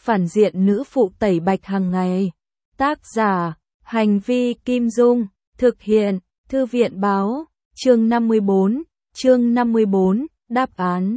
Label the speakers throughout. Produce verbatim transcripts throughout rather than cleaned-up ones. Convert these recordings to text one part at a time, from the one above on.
Speaker 1: phản diện nữ phụ tẩy bạch hàng ngày. Tác giả, Hành vi Kim Dung, thực hiện, Thư viện báo, chương năm mươi bốn, chương năm mươi bốn, đáp án.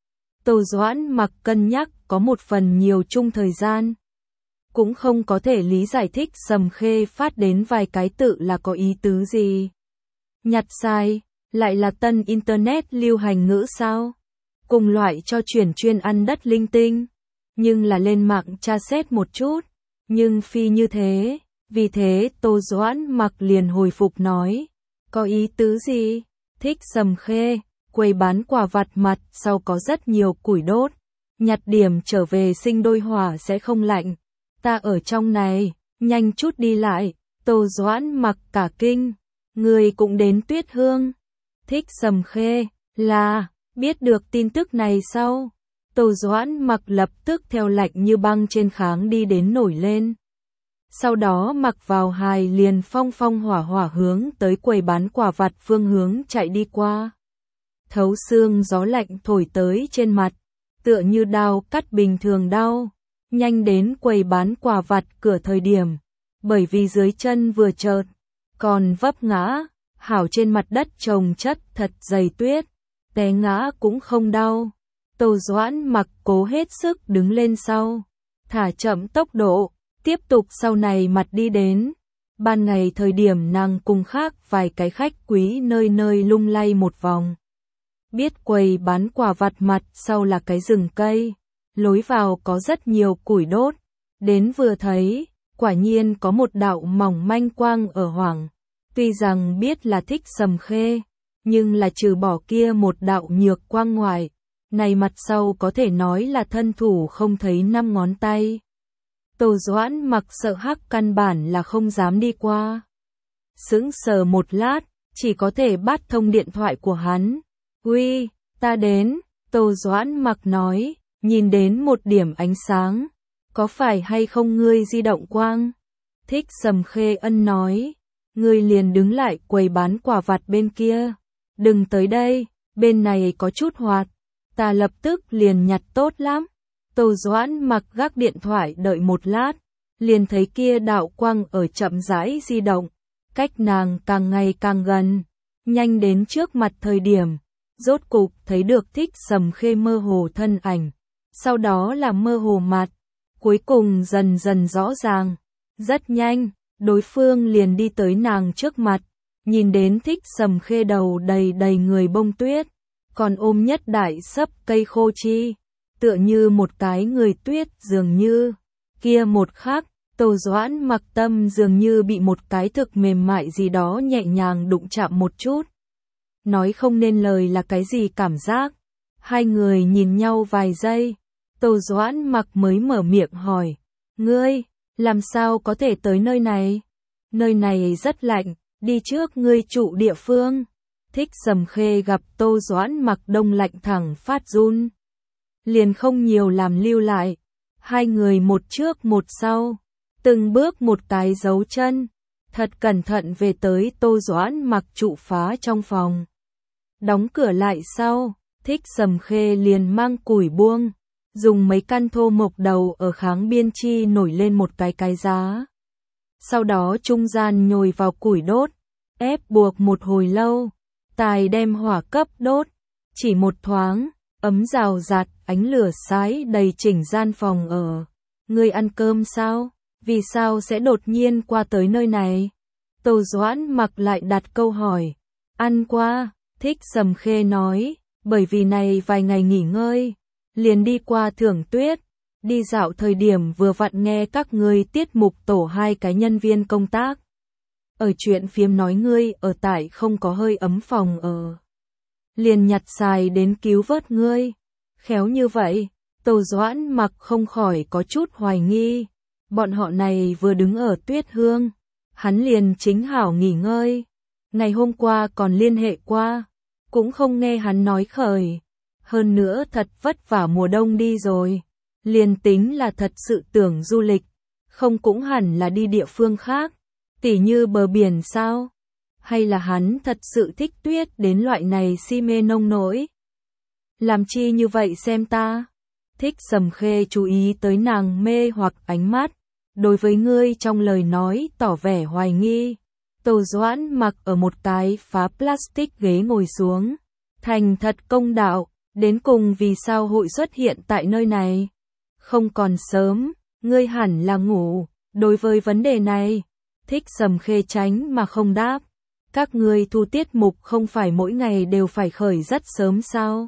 Speaker 1: Tô Doãn Mặc cân nhắc có một phần nhiều chung thời gian. Cũng không có thể lý giải thích Sầm Khê phát đến vài cái tự là có ý tứ gì. Nhặt sai, lại là tân internet lưu hành ngữ sao? Cùng loại cho chuyển chuyên ăn đất linh tinh. Nhưng là lên mạng tra xét một chút. Nhưng phi như thế, vì thế Tô Doãn Mặc liền hồi phục nói. Có ý tứ gì? Thích Sầm Khê, quầy bán quà vặt mặt sau có rất nhiều củi đốt. Nhặt điểm trở về sinh đôi hỏa sẽ không lạnh. Ta ở trong này, nhanh chút đi lại. Tô Doãn Mặc cả kinh. Người cũng đến Tuyết Hương. Thích Sầm Khê, là, biết được tin tức này sau. Tô Doãn Mặc lập tức theo lạnh như băng trên kháng đi đến nổi lên. Sau đó mặc vào hài liền phong phong hỏa hỏa hướng tới quầy bán quà vặt phương hướng chạy đi qua. Thấu xương gió lạnh thổi tới trên mặt, tựa như đao cắt bình thường đau. Nhanh đến quầy bán quà vặt cửa thời điểm, bởi vì dưới chân vừa chợt, còn vấp ngã, hảo trên mặt đất chồng chất thật dày tuyết, té ngã cũng không đau. Tô Doãn Mặc cố hết sức đứng lên sau, thả chậm tốc độ, tiếp tục sau này mặt đi đến. Ban ngày thời điểm nàng cùng khác vài cái khách quý nơi nơi lung lay một vòng. Biết quầy bán quà vặt mặt sau là cái rừng cây, lối vào có rất nhiều củi đốt. Đến vừa thấy, quả nhiên có một đạo mỏng manh quang ở hoảng. Tuy rằng biết là thích Sầm Khê, nhưng là trừ bỏ kia một đạo nhược quang ngoài, này mặt sau có thể nói là thân thủ không thấy năm ngón tay. Tô Doãn Mặc sợ hắc căn bản là không dám đi qua. Sững sờ một lát, chỉ có thể bắt thông điện thoại của hắn. Uy, ta đến, Tô Doãn Mặc nói, nhìn đến một điểm ánh sáng. Có phải hay không ngươi di động quang? Thích Sầm Khê ân nói. Ngươi liền đứng lại quầy bán quà vặt bên kia. Đừng tới đây, bên này có chút hoạt. Ta lập tức liền nhặt tốt lắm. Tô Doãn Mặc gác điện thoại đợi một lát, liền thấy kia đạo quang ở chậm rãi di động, cách nàng càng ngày càng gần, nhanh đến trước mặt thời điểm, rốt cục thấy được thích Sầm Khê mơ hồ thân ảnh, sau đó là mơ hồ mặt, cuối cùng dần dần rõ ràng, rất nhanh, đối phương liền đi tới nàng trước mặt, nhìn đến thích Sầm Khê đầu đầy đầy người bông tuyết, còn ôm nhất đại sấp cây khô chi. Tựa như một cái người tuyết dường như, kia một khắc, Tô Doãn Mặc tâm dường như bị một cái thực mềm mại gì đó nhẹ nhàng đụng chạm một chút. Nói không nên lời là cái gì cảm giác. Hai người nhìn nhau vài giây, Tô Doãn Mặc mới mở miệng hỏi, ngươi, làm sao có thể tới nơi này? Nơi này rất lạnh, đi trước ngươi trụ địa phương. Thích Sầm Khê gặp Tô Doãn Mặc đông lạnh thẳng phát run. Liền không nhiều làm lưu lại, hai người một trước một sau, từng bước một cái dấu chân, thật cẩn thận về tới Tô Doãn Mặc trụ phá trong phòng. Đóng cửa lại sau, thích Sầm Khê liền mang củi buông, dùng mấy căn thô mộc đầu ở kháng biên chi nổi lên một cái cái giá. Sau đó trung gian nhồi vào củi đốt, ép buộc một hồi lâu, tài đem hỏa cấp đốt, chỉ một thoáng. Ấm rào rạt, ánh lửa sái đầy chỉnh gian phòng ở. Ngươi ăn cơm sao? Vì sao sẽ đột nhiên qua tới nơi này? Tô Doãn Mặc lại đặt câu hỏi. Ăn qua, thích Sầm Khê nói, bởi vì này vài ngày nghỉ ngơi, liền đi qua Thưởng Tuyết, đi dạo thời điểm vừa vặn nghe các ngươi tiết mục tổ hai cái nhân viên công tác. Ở chuyện phiếm nói ngươi ở tại không có hơi ấm phòng ở. Liền nhặt xài đến cứu vớt ngươi. Khéo như vậy, Tô Doãn Mặc không khỏi có chút hoài nghi. Bọn họ này vừa đứng ở Tuyết Hương, hắn liền chính hảo nghỉ ngơi. Ngày hôm qua còn liên hệ qua, cũng không nghe hắn nói khởi. Hơn nữa thật vất vả mùa đông đi rồi, liền tính là thật sự tưởng du lịch, không cũng hẳn là đi địa phương khác, tỉ như bờ biển sao? Hay là hắn thật sự thích tuyết đến loại này si mê nông nỗi? Làm chi như vậy xem ta? Thích Sầm Khê chú ý tới nàng mê hoặc ánh mắt, đối với ngươi trong lời nói tỏ vẻ hoài nghi. Tô Doãn mặc ở một cái phá plastic ghế ngồi xuống. Thành thật công đạo, đến cùng vì sao hội xuất hiện tại nơi này? Không còn sớm, ngươi hẳn là ngủ. Đối với vấn đề này, Thích Sầm Khê tránh mà không đáp. Các ngươi thu tiết mục không phải mỗi ngày đều phải khởi rất sớm sao?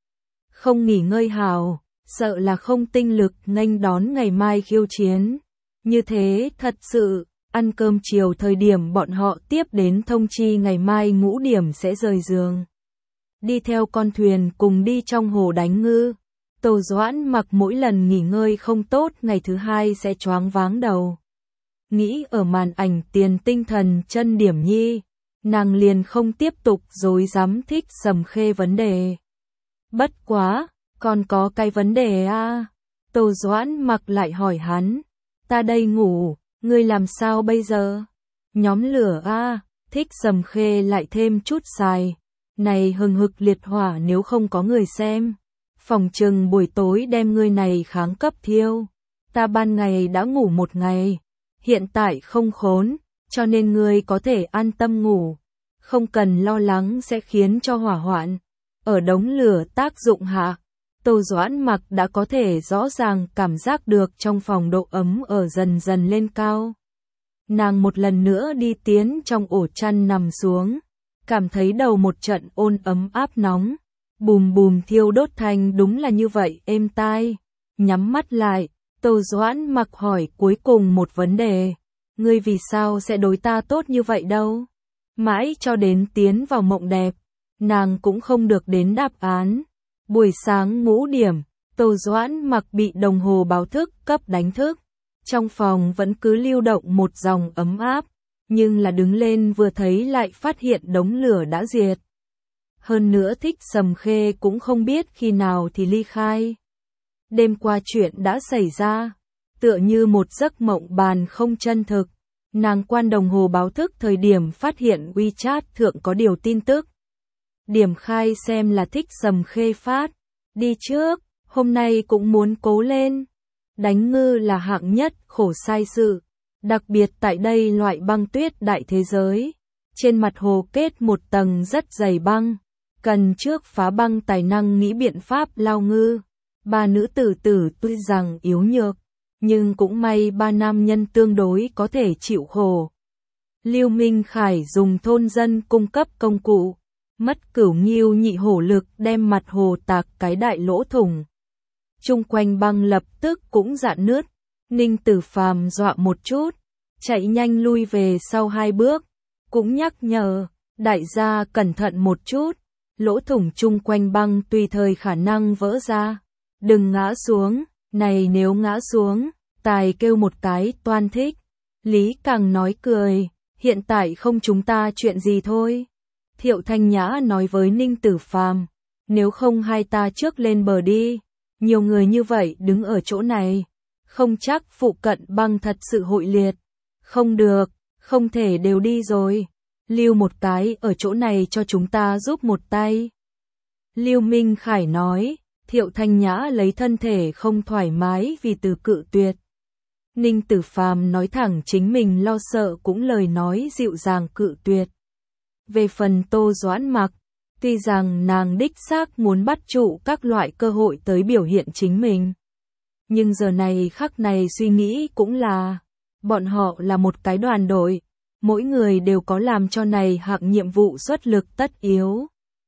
Speaker 1: Không nghỉ ngơi hào, sợ là không tinh lực nghênh đón ngày mai khiêu chiến. Như thế thật sự, ăn cơm chiều thời điểm bọn họ tiếp đến thông chi ngày mai ngũ điểm sẽ rời giường. Đi theo con thuyền cùng đi trong hồ đánh ngư. Tô Doãn mặc mỗi lần nghỉ ngơi không tốt ngày thứ hai sẽ choáng váng đầu. Nghĩ ở màn ảnh tiền tinh thần chân điểm nhi, nàng liền không tiếp tục dối dám Thích Sầm Khê vấn đề. Bất quá, còn có cái vấn đề à? Tô Doãn mặc lại hỏi hắn. Ta đây ngủ, ngươi làm sao bây giờ? Nhóm lửa à? Thích Sầm Khê lại thêm chút xài. Này hừng hực liệt hỏa nếu không có người xem. Phòng chừng buổi tối đem ngươi này kháng cấp thiêu. Ta ban ngày đã ngủ một ngày. Hiện tại không khốn, cho nên ngươi có thể an tâm ngủ. Không cần lo lắng sẽ khiến cho hỏa hoạn. Ở đống lửa tác dụng hạ, Tô Doãn mặc đã có thể rõ ràng cảm giác được trong phòng độ ấm ở dần dần lên cao. Nàng một lần nữa đi tiến trong ổ chăn nằm xuống, cảm thấy đầu một trận ôn ấm áp nóng, bùm bùm thiêu đốt thành đúng là như vậy êm tai. Nhắm mắt lại, Tô Doãn mặc hỏi cuối cùng một vấn đề, ngươi vì sao sẽ đối ta tốt như vậy đâu? Mãi cho đến tiến vào mộng đẹp, nàng cũng không được đến đáp án. Buổi sáng ngũ điểm, Tô Doãn mặc bị đồng hồ báo thức cấp đánh thức. Trong phòng vẫn cứ lưu động một dòng ấm áp, nhưng là đứng lên vừa thấy lại phát hiện đống lửa đã diệt. Hơn nữa Thích Sầm Khê cũng không biết khi nào thì ly khai. Đêm qua chuyện đã xảy ra, tựa như một giấc mộng bàn không chân thực. Nàng quan đồng hồ báo thức thời điểm phát hiện WeChat thượng có điều tin tức. Điểm khai xem là Thích Sầm Khê phát. Đi trước, hôm nay cũng muốn cố lên. Đánh ngư là hạng nhất khổ sai sự. Đặc biệt tại đây loại băng tuyết đại thế giới. Trên mặt hồ kết một tầng rất dày băng. Cần trước phá băng tài năng nghĩ biện pháp lao ngư. Ba nữ tử tử tuy rằng yếu nhược, nhưng cũng may ba nam nhân tương đối có thể chịu khổ. Lưu Minh Khải dùng thôn dân cung cấp công cụ, mất cửu nghiêu nhị hổ lực đem mặt hồ tạc cái đại lỗ thủng. Chung quanh băng lập tức cũng rạn nứt, Ninh Tử Phàm dọa một chút, chạy nhanh lui về sau hai bước, cũng nhắc nhở, đại gia cẩn thận một chút, lỗ thủng chung quanh băng tùy thời khả năng vỡ ra, đừng ngã xuống, này nếu ngã xuống, tài kêu một cái toan thích. Lý Càng nói cười, hiện tại không chúng ta chuyện gì thôi. Thiệu Thanh Nhã nói với Ninh Tử Phàm, nếu không hai ta trước lên bờ đi, nhiều người như vậy đứng ở chỗ này, không chắc phụ cận băng thật sự hội liệt. Không được, không thể đều đi rồi, lưu một cái ở chỗ này cho chúng ta giúp một tay. Lưu Minh Khải nói, Thiệu Thanh Nhã lấy thân thể không thoải mái vì từ cự tuyệt. Ninh Tử Phàm nói thẳng chính mình lo sợ cũng lời nói dịu dàng cự tuyệt. Về phần Tô Doãn Mặc, tuy rằng nàng đích xác muốn bắt trụ các loại cơ hội tới biểu hiện chính mình. Nhưng giờ này khắc này suy nghĩ cũng là, bọn họ là một cái đoàn đội, mỗi người đều có làm cho này hạng nhiệm vụ xuất lực tất yếu.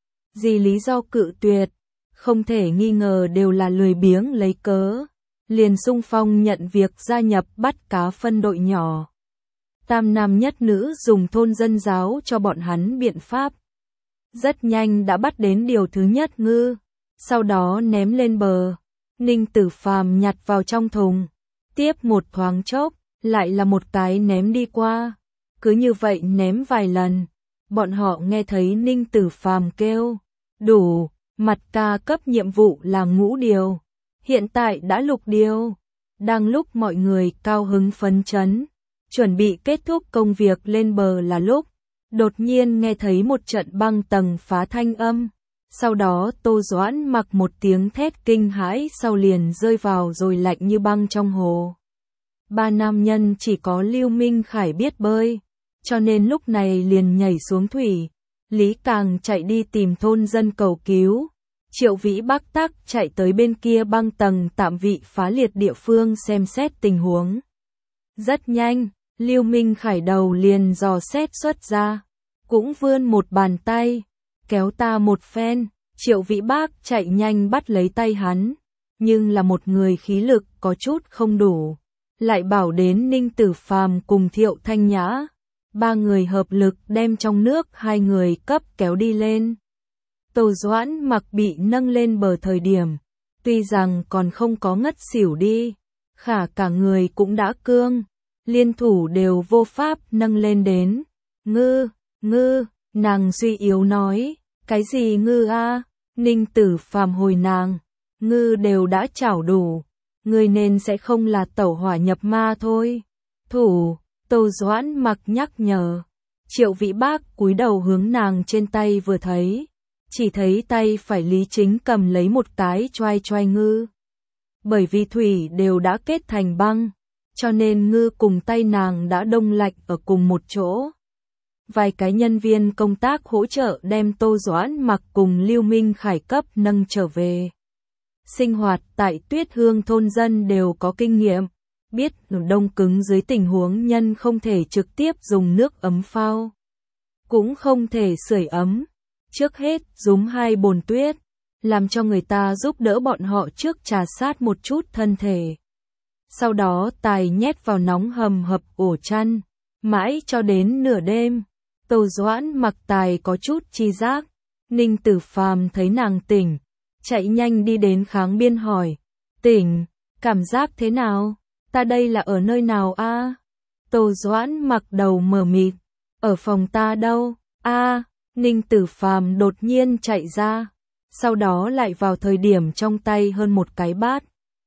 Speaker 1: Gì lý do cự tuyệt, không thể nghi ngờ đều là lười biếng lấy cớ. Liền xung phong nhận việc gia nhập bắt cá phân đội nhỏ. Tam nam nhất nữ dùng thôn dân giáo cho bọn hắn biện pháp. Rất nhanh đã bắt đến điều thứ nhất ngư, sau đó ném lên bờ. Ninh Tử Phàm nhặt vào trong thùng, tiếp một thoáng chốc, lại là một cái ném đi qua. Cứ như vậy ném vài lần, bọn họ nghe thấy Ninh Tử Phàm kêu, đủ, mặt ca cấp nhiệm vụ là ngũ điều. Hiện tại đã lục điều. Đang lúc mọi người cao hứng phấn chấn, chuẩn bị kết thúc công việc lên bờ là lúc, đột nhiên nghe thấy một trận băng tầng phá thanh âm. Sau đó Tô Doãn Mặc một tiếng thét kinh hãi sau liền rơi vào rồi lạnh như băng trong hồ. Ba nam nhân chỉ có Lưu Minh Khải biết bơi, cho nên lúc này liền nhảy xuống thủy. Lý Càng chạy đi tìm thôn dân cầu cứu. Triệu Vĩ Bắc tắc chạy tới bên kia băng tầng tạm vị phá liệt địa phương xem xét tình huống. Rất nhanh, Lưu Minh Khải đầu liền dò xét xuất ra, cũng vươn một bàn tay, kéo ta một phen. Triệu Vĩ Bắc chạy nhanh bắt lấy tay hắn, nhưng là một người khí lực có chút không đủ, lại bảo đến Ninh Tử Phàm cùng Thiệu Thanh Nhã. Ba người hợp lực đem trong nước hai người cấp kéo đi lên. Tô Doãn Mặc bị nâng lên bờ thời điểm, tuy rằng còn không có ngất xỉu đi, khả cả người cũng đã cương, liên thủ đều vô pháp nâng lên đến. Ngư, ngư, nàng suy yếu nói, cái gì ngư a? Ninh Tử Phàm hồi nàng, ngư đều đã chảo đủ, người nên sẽ không là tẩu hỏa nhập ma thôi. Thủ, Tô Doãn Mặc nhắc nhở. Triệu Vĩ Bắc cúi đầu hướng nàng trên tay vừa thấy, chỉ thấy tay phải Lý Chính cầm lấy một cái choai choai ngư. Bởi vì thủy đều đã kết thành băng, cho nên ngư cùng tay nàng đã đông lạnh ở cùng một chỗ. Vài cái nhân viên công tác hỗ trợ đem Tô Doãn Mặc cùng Lưu Minh Khải cấp nâng trở về. Sinh hoạt tại Tuyết Hương thôn dân đều có kinh nghiệm, biết đông cứng dưới tình huống nhân không thể trực tiếp dùng nước ấm phao, cũng không thể sưởi ấm. Trước hết dùng hai bồn tuyết, làm cho người ta giúp đỡ bọn họ trước trà sát một chút thân thể. Sau đó tài nhét vào nóng hầm hập ổ chăn, mãi cho đến nửa đêm. Tô Doãn Mặc tài có chút chi giác, Ninh Tử Phàm thấy nàng tỉnh, chạy nhanh đi đến Kháng Biên hỏi, tỉnh, cảm giác thế nào? Ta đây là ở nơi nào a? Tô Doãn Mặc đầu mờ mịt, ở phòng ta đâu? A, Ninh Tử Phàm đột nhiên chạy ra, sau đó lại vào thời điểm trong tay hơn một cái bát.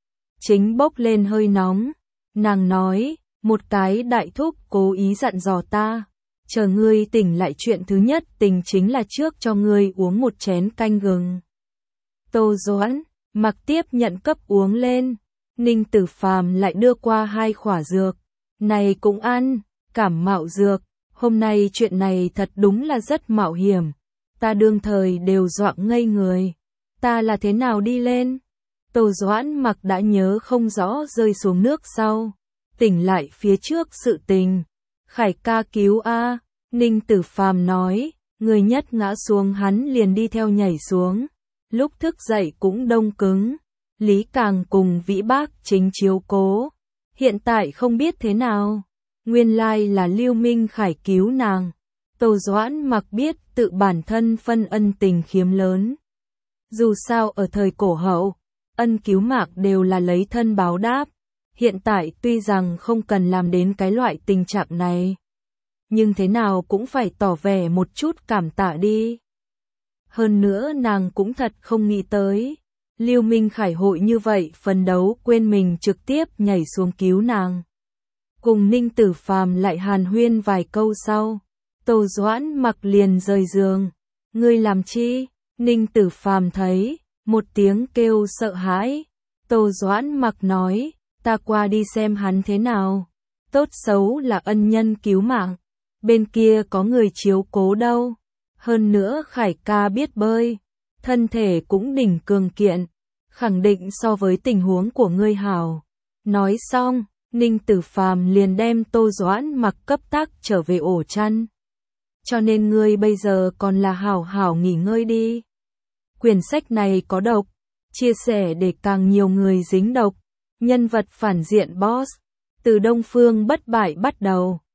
Speaker 1: Chính bốc lên hơi nóng, nàng nói, một cái đại thúc cố ý dặn dò ta, chờ ngươi tỉnh lại chuyện thứ nhất tình chính là trước cho ngươi uống một chén canh gừng. Tô Doãn Mặc tiếp nhận cấp uống lên, Ninh Tử Phàm lại đưa qua hai khỏa dược, này cũng ăn, cảm mạo dược, hôm nay chuyện này thật đúng là rất mạo hiểm, ta đương thời đều dọa ngây người, ta là thế nào đi lên? Tô Doãn Mặc đã nhớ không rõ rơi xuống nước sau, tỉnh lại phía trước sự tình. Khải ca cứu a, Ninh Tử Phàm nói, người nhất ngã xuống hắn liền đi theo nhảy xuống, lúc thức dậy cũng đông cứng. Lý Càng cùng Vĩ Bắc chính chiếu cố, hiện tại không biết thế nào, nguyên lai là Lưu Minh Khải cứu nàng. Tô Doãn Mặc biết tự bản thân phân ân tình khiếm lớn. Dù sao ở thời cổ hậu, ân cứu mạng đều là lấy thân báo đáp, hiện tại tuy rằng không cần làm đến cái loại tình trạng này, nhưng thế nào cũng phải tỏ vẻ một chút cảm tạ đi. Hơn nữa nàng cũng thật không nghĩ tới, Lưu Minh Khải hội như vậy phấn đấu quên mình trực tiếp nhảy xuống cứu nàng. Cùng Ninh Tử Phàm lại hàn huyên vài câu sau, Tô Doãn Mặc liền rời giường. Ngươi làm chi? Ninh Tử Phàm thấy, một tiếng kêu sợ hãi. Tô Doãn Mặc nói, ta qua đi xem hắn thế nào. Tốt xấu là ân nhân cứu mạng, bên kia có người chiếu cố đâu. Hơn nữa Khải ca biết bơi, thân thể cũng đỉnh cường kiện, khẳng định so với tình huống của ngươi hảo. Nói xong, Ninh Tử Phàm liền đem Tô Doãn Mặc cấp tắc trở về ổ chăn. Cho nên ngươi bây giờ còn là hảo hảo nghỉ ngơi đi. Quyển sách này có độc, chia sẻ để càng nhiều người dính độc. Nhân vật phản diện boss, từ Đông Phương Bất Bại bắt đầu.